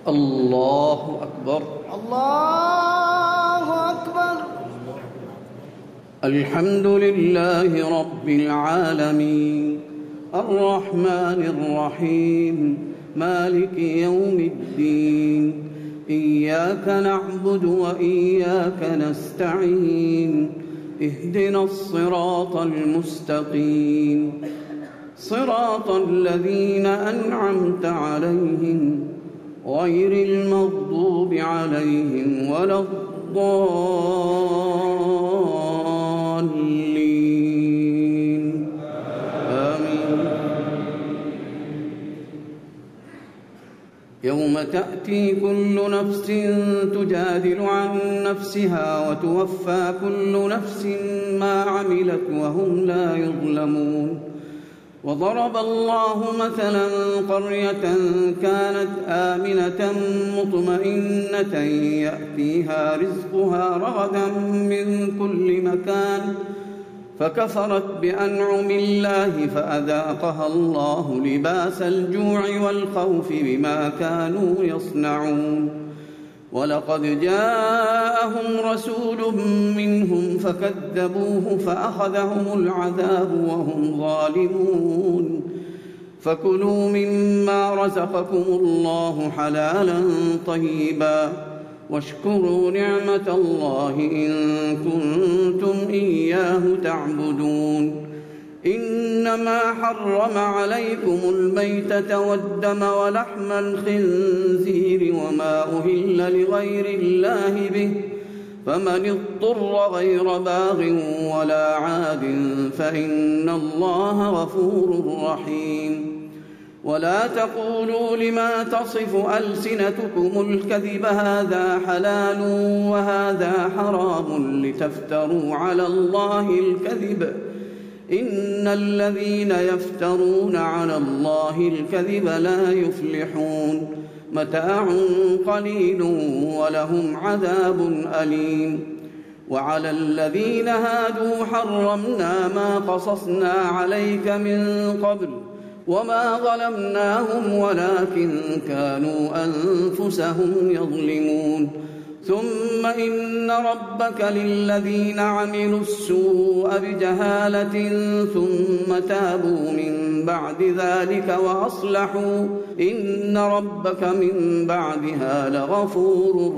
الله أكبر. الله أكبر. الحمد لله رب العالمين الرحمن الرحيم مالك يوم الدين إياك نعبد وإياك نستعين اهدنا الصراط المستقيم صراط الذين أنعمت عليهم غير المغضوب عليهم ولا الضالين آمين. يوم تأتي كل نفس تجادل عن نفسها وتوفى كل نفس ما عملت وهم لا يظلمون. وضرب الله مثلا قرية كانت آمنة مطمئنة يأتيها رزقها رغدا من كل مكان فكفرت بأنعم الله فأذاقها الله لباس الجوع والخوف بما كانوا يصنعون. ولقد جاءهم رسول منهم فكذبوه فأخذهم العذاب وهم ظالمون. فكلوا مما رزقكم الله حلالا طيبا واشكروا نعمة الله إن كنتم إياه تعبدون. إنما حرم عليكم الميتة والدم ولحم الخنزير وما أهل لغير الله به فمن اضطر غير باغ ولا عاد فإن الله غفور رحيم. ولا تقولوا لما تصف ألسنتكم الكذب هذا حلال وهذا حرام لتفتروا على الله الكذب إن الذين يفترون على الله الكذب لا يفلحون. متاع قليل ولهم عذاب أليم. وعلى الذين هادوا حرمنا ما قصصنا عليك من قبل وما ظلمناهم ولكن كانوا أنفسهم يظلمون. ثم إن ربك للذين عملوا السوء بجهالة ثم تابوا من بعد ذلك وأصلحوا إن ربك من بعدها لغفور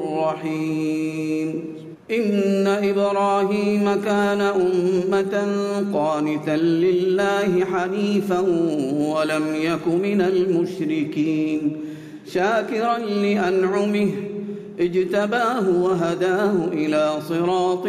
رحيم. إن إبراهيم كان أمة قانتا لله حنيفا ولم يك من المشركين شاكرا لأنعمه اجتباه وهداه إلى صراط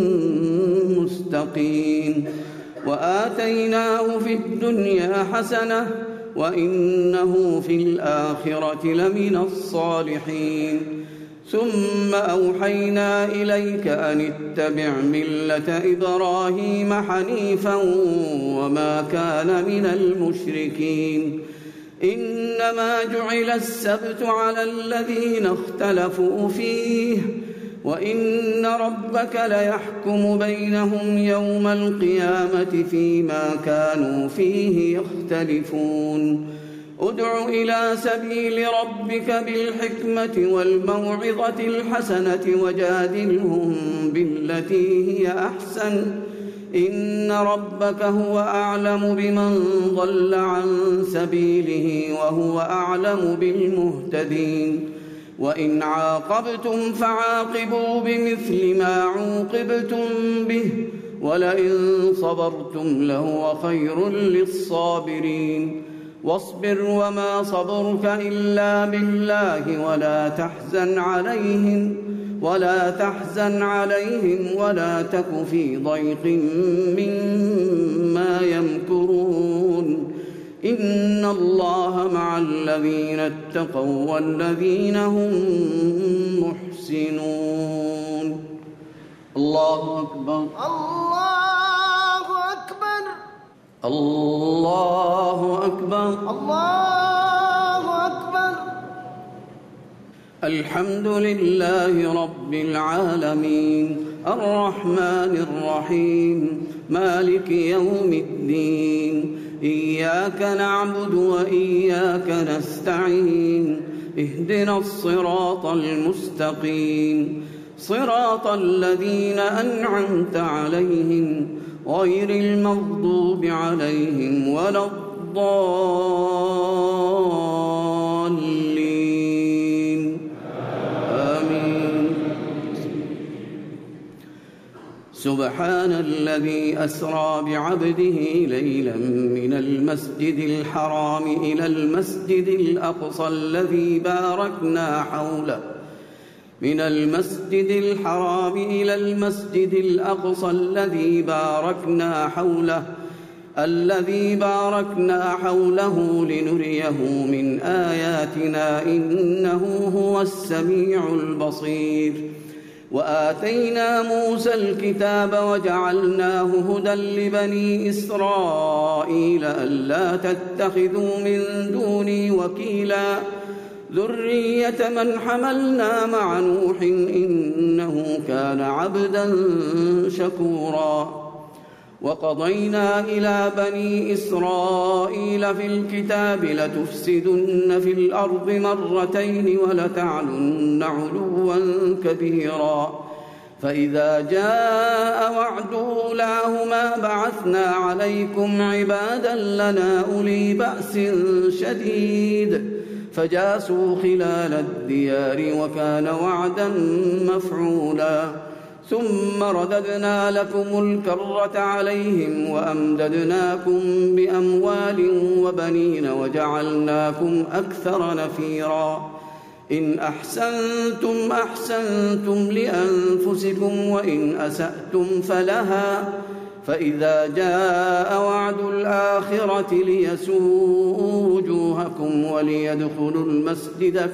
مستقيم. وآتيناه في الدنيا حسنة وإنه في الآخرة لمن الصالحين. ثم أوحينا إليك أن اتبع ملة إبراهيم حنيفا وما كان من المشركين. إنما جعل السبت على الذين اختلفوا فيه وإن ربك ليحكم بينهم يوم القيامة فيما كانوا فيه يختلفون. ادع إلى سبيل ربك بالحكمة والموعظة الحسنة وجادلهم بالتي هي أحسن إن ربك هو أعلم بمن ضل عن سبيله وهو أعلم بالمهتدين. وإن عاقبتم فعاقبوا بمثل ما عوقبتم به ولئن صبرتم لهو خير للصابرين. واصبر وما صبرك إلا بالله ولا تحزن عليهم ولا تك في ضيق مما يمكرون. إن الله مع الذين اتقوا والذين هم محسنون. الله أكبر. الله أكبر. الله أكبر. الله أكبر. الحمد لله رب العالمين الرحمن الرحيم مالك يوم الدين إياك نعبد وإياك نستعين اهدنا الصراط المستقيم صراط الذين أنعمت عليهم غير المغضوب عليهم ولا الضالين آمين. سبحان الذي أسرى بعبده ليلا من المسجد الحرام إلى المسجد الأقصى الذي باركنا حوله الذي باركنا حوله لنريه من آياتنا إنه هو السميع البصير. وآتينا موسى الكتاب وجعلناه هدى لبني إسرائيل ألا تتخذوا من دوني وكيلا ذرية من حملنا مع نوح إنه كان عبدا شكورا. وقضينا إلى بني إسرائيل في الكتاب لتفسدن في الأرض مرتين ولتعلن علوا كبيرا فإذا جاء وعد أولاهما بعثنا عليكم عبادا لنا أولي بأس شديد فجاسوا خلال الديار وكان وعدا مفعولا. ثم رددنا لكم الكرة عليهم وأمددناكم بأموال وبنين وجعلناكم أكثر نفيرا. إن أحسنتم أحسنتم لأنفسكم وإن أسأتم فلها فإذا جاء وعد الآخرة ليسوءوا وجوهكم وليدخلوا المسجد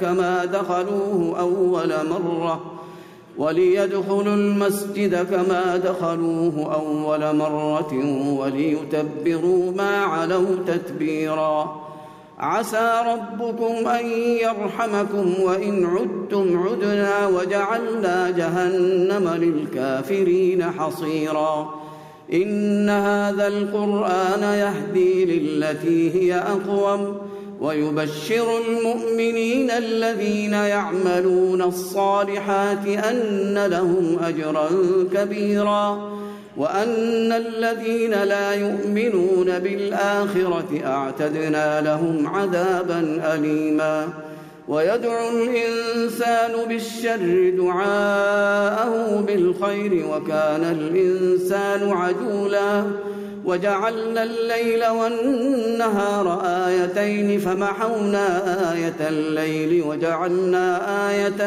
كما دخلوه أول مرة وليتبروا ما علوا تتبيرا. عسى ربكم أن يرحمكم وإن عدتم عدنا وجعلنا جهنم للكافرين حصيرا. إن هذا القرآن يهدي للتي هي أقوم ويبشر المؤمنين الذين يعملون الصالحات أن لهم أجرا كبيرا وأن الذين لا يؤمنون بالآخرة أعتدنا لهم عذابا أليما. ويدعو الإنسان بالشر دعاءه بالخير وكان الإنسان عجولا. وجعلنا الليل والنهار آيتين فمحونا آية الليل وجعلنا آية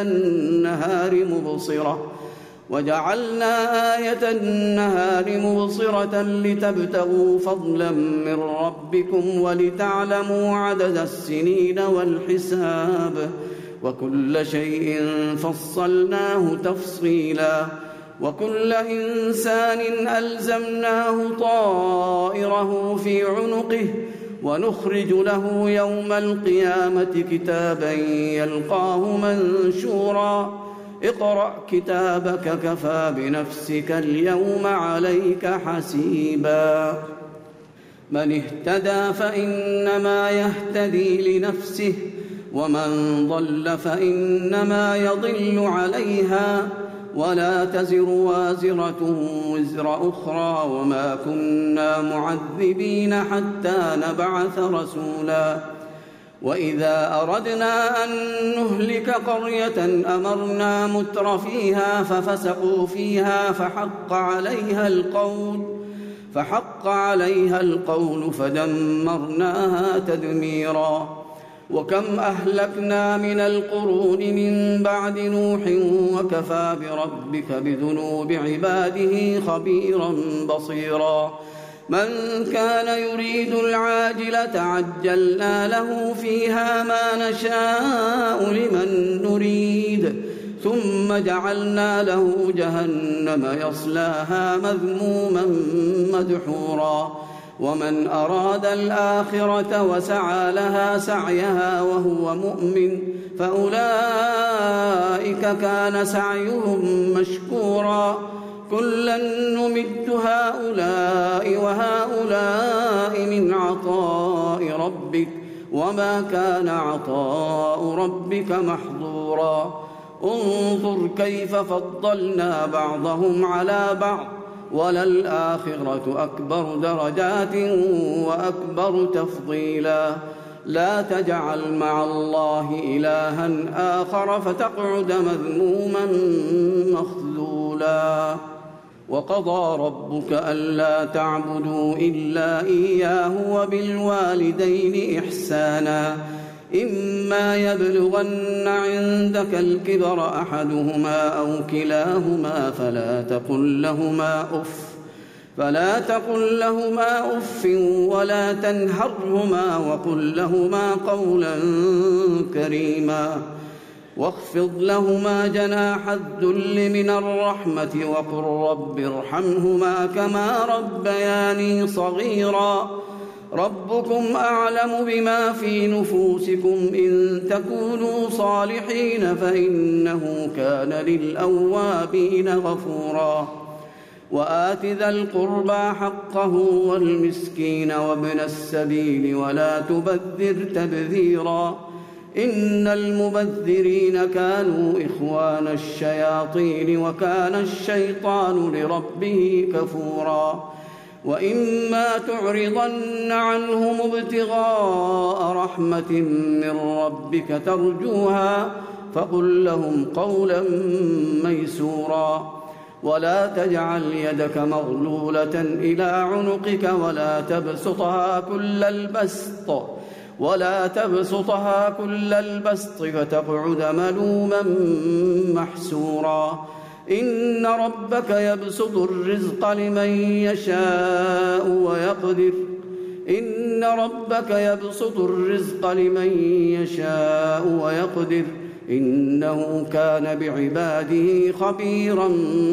النهار مبصرة لتبتغوا فضلا من ربكم ولتعلموا عدد السنين والحساب وكل شيء فصلناه تفصيلا. وكل إنسان ألزمناه طائره في عنقه ونخرج له يوم القيامة كتابا يلقاه منشورا. اقرأ كتابك كفى بنفسك اليوم عليك حسيبا. من اهتدى فإنما يهتدي لنفسه ومن ضل فإنما يضل عليها ولا تزر وازرة وزر أخرى وما كنا معذبين حتى نبعث رسولا. وإذا أردنا أن نهلك قرية أمرنا متر فيها ففسقوا فيها فحق عليها القول فدمرناها تدميرا. وكم أهلكنا من القرون من بعد نوح وكفى بربك بذنوب عباده خبيرا بصيرا. من كان يريد العاجلة عجلنا له فيها ما نشاء لمن نريد ثم جعلنا له جهنم يصلاها مذموما مدحورا. ومن أراد الآخرة وسعى لها سعيها وهو مؤمن فأولئك كان سعيهم مشكورا. كلا نمد هؤلاء وهؤلاء من عطاء ربك وما كان عطاء ربك محظورا انظر كيف فضلنا بعضهم على بعض وللآخرة أكبر درجات وأكبر تفضيلا لا تجعل مع الله إلها آخر فتقعد مذموما مخذولا وقضى ربك ألا تعبدوا إلا إياه وبالوالدين إحسانا إما يبلغن عندك الكبر أحدهما أو كلاهما فلا تقل لهما أف ولا تنهرهما وقل لهما قولا كريما واخفض لهما جناح الذل من الرحمة وقل رب ارحمهما كما ربياني صغيرا ربكم أعلم بما في نفوسكم إن تكونوا صالحين فإنه كان للأوابين غفورا وآت ذا القربى حقه والمسكين وابن السبيل ولا تبذر تبذيرا إن المبذرين كانوا إخوان الشياطين وكان الشيطان لربه كفورا وإما تعرضن عنهم ابتغاء رحمة من ربك ترجوها فقل لهم قولا ميسورا ولا تجعل يدك مغلولة إلى عنقك ولا تبسطها كل البسط فتقعد ملوما محسورا إن ربك يبسط الرزق لمن يشاء ويقدر إنه كان بعباده خبيرا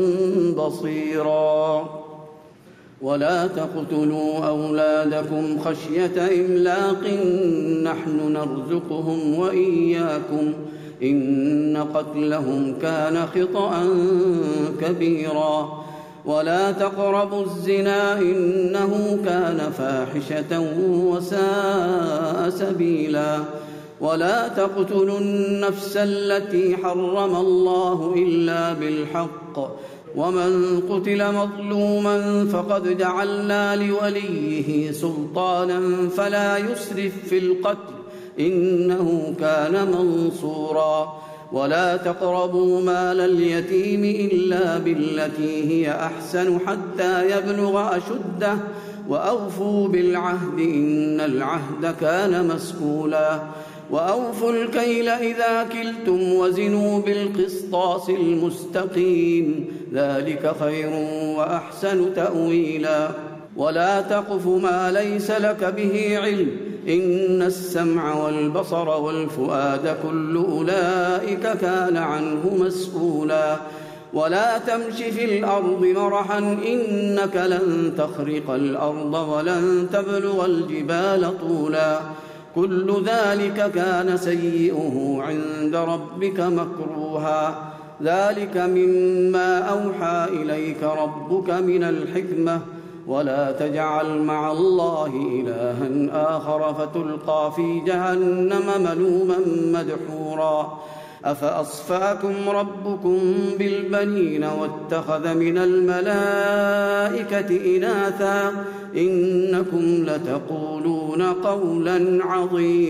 بصيرا ولا تقتلوا أولادكم خشية إملاق نحن نرزقهم وإياكم إن قتلهم كان خطأ كبيرا ولا تقربوا الزنا إنه كان فاحشة وساء سبيلا ولا تقتلوا النفس التي حرم الله إلا بالحق ومن قتل مظلوما فقد جعلنا لوليه سلطانا فلا يسرف في القتل إنه كان منصورا ولا تقربوا مال اليتيم إلا بالتي هي أحسن حتى يبلغ أشده وأوفوا بالعهد إن العهد كان مسؤولا وأوفوا الكيل إذا كلتم وزنوا بالقسطاس المستقيم ذلك خير وأحسن تأويلا ولا تقف ما ليس لك به علم إن السمع والبصر والفؤاد كل أولئك كان عنه مسؤولا ولا تمش في الأرض مرحا إنك لن تخرق الأرض ولن تبلغ الجبال طولا كل ذلك كان سيئه عند ربك مكروها ذلك مما أوحى إليك ربك من الحكمة ولا تجعل مع الله إلها آخر فتلقى في جهنم ملوما مدحورا أفأصفاكم ربكم بالبنين واتخذ من الملائكة إناثا إنكم لتقولون قولا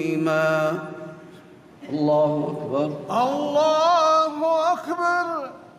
عظيما الله أكبر الله أكبر.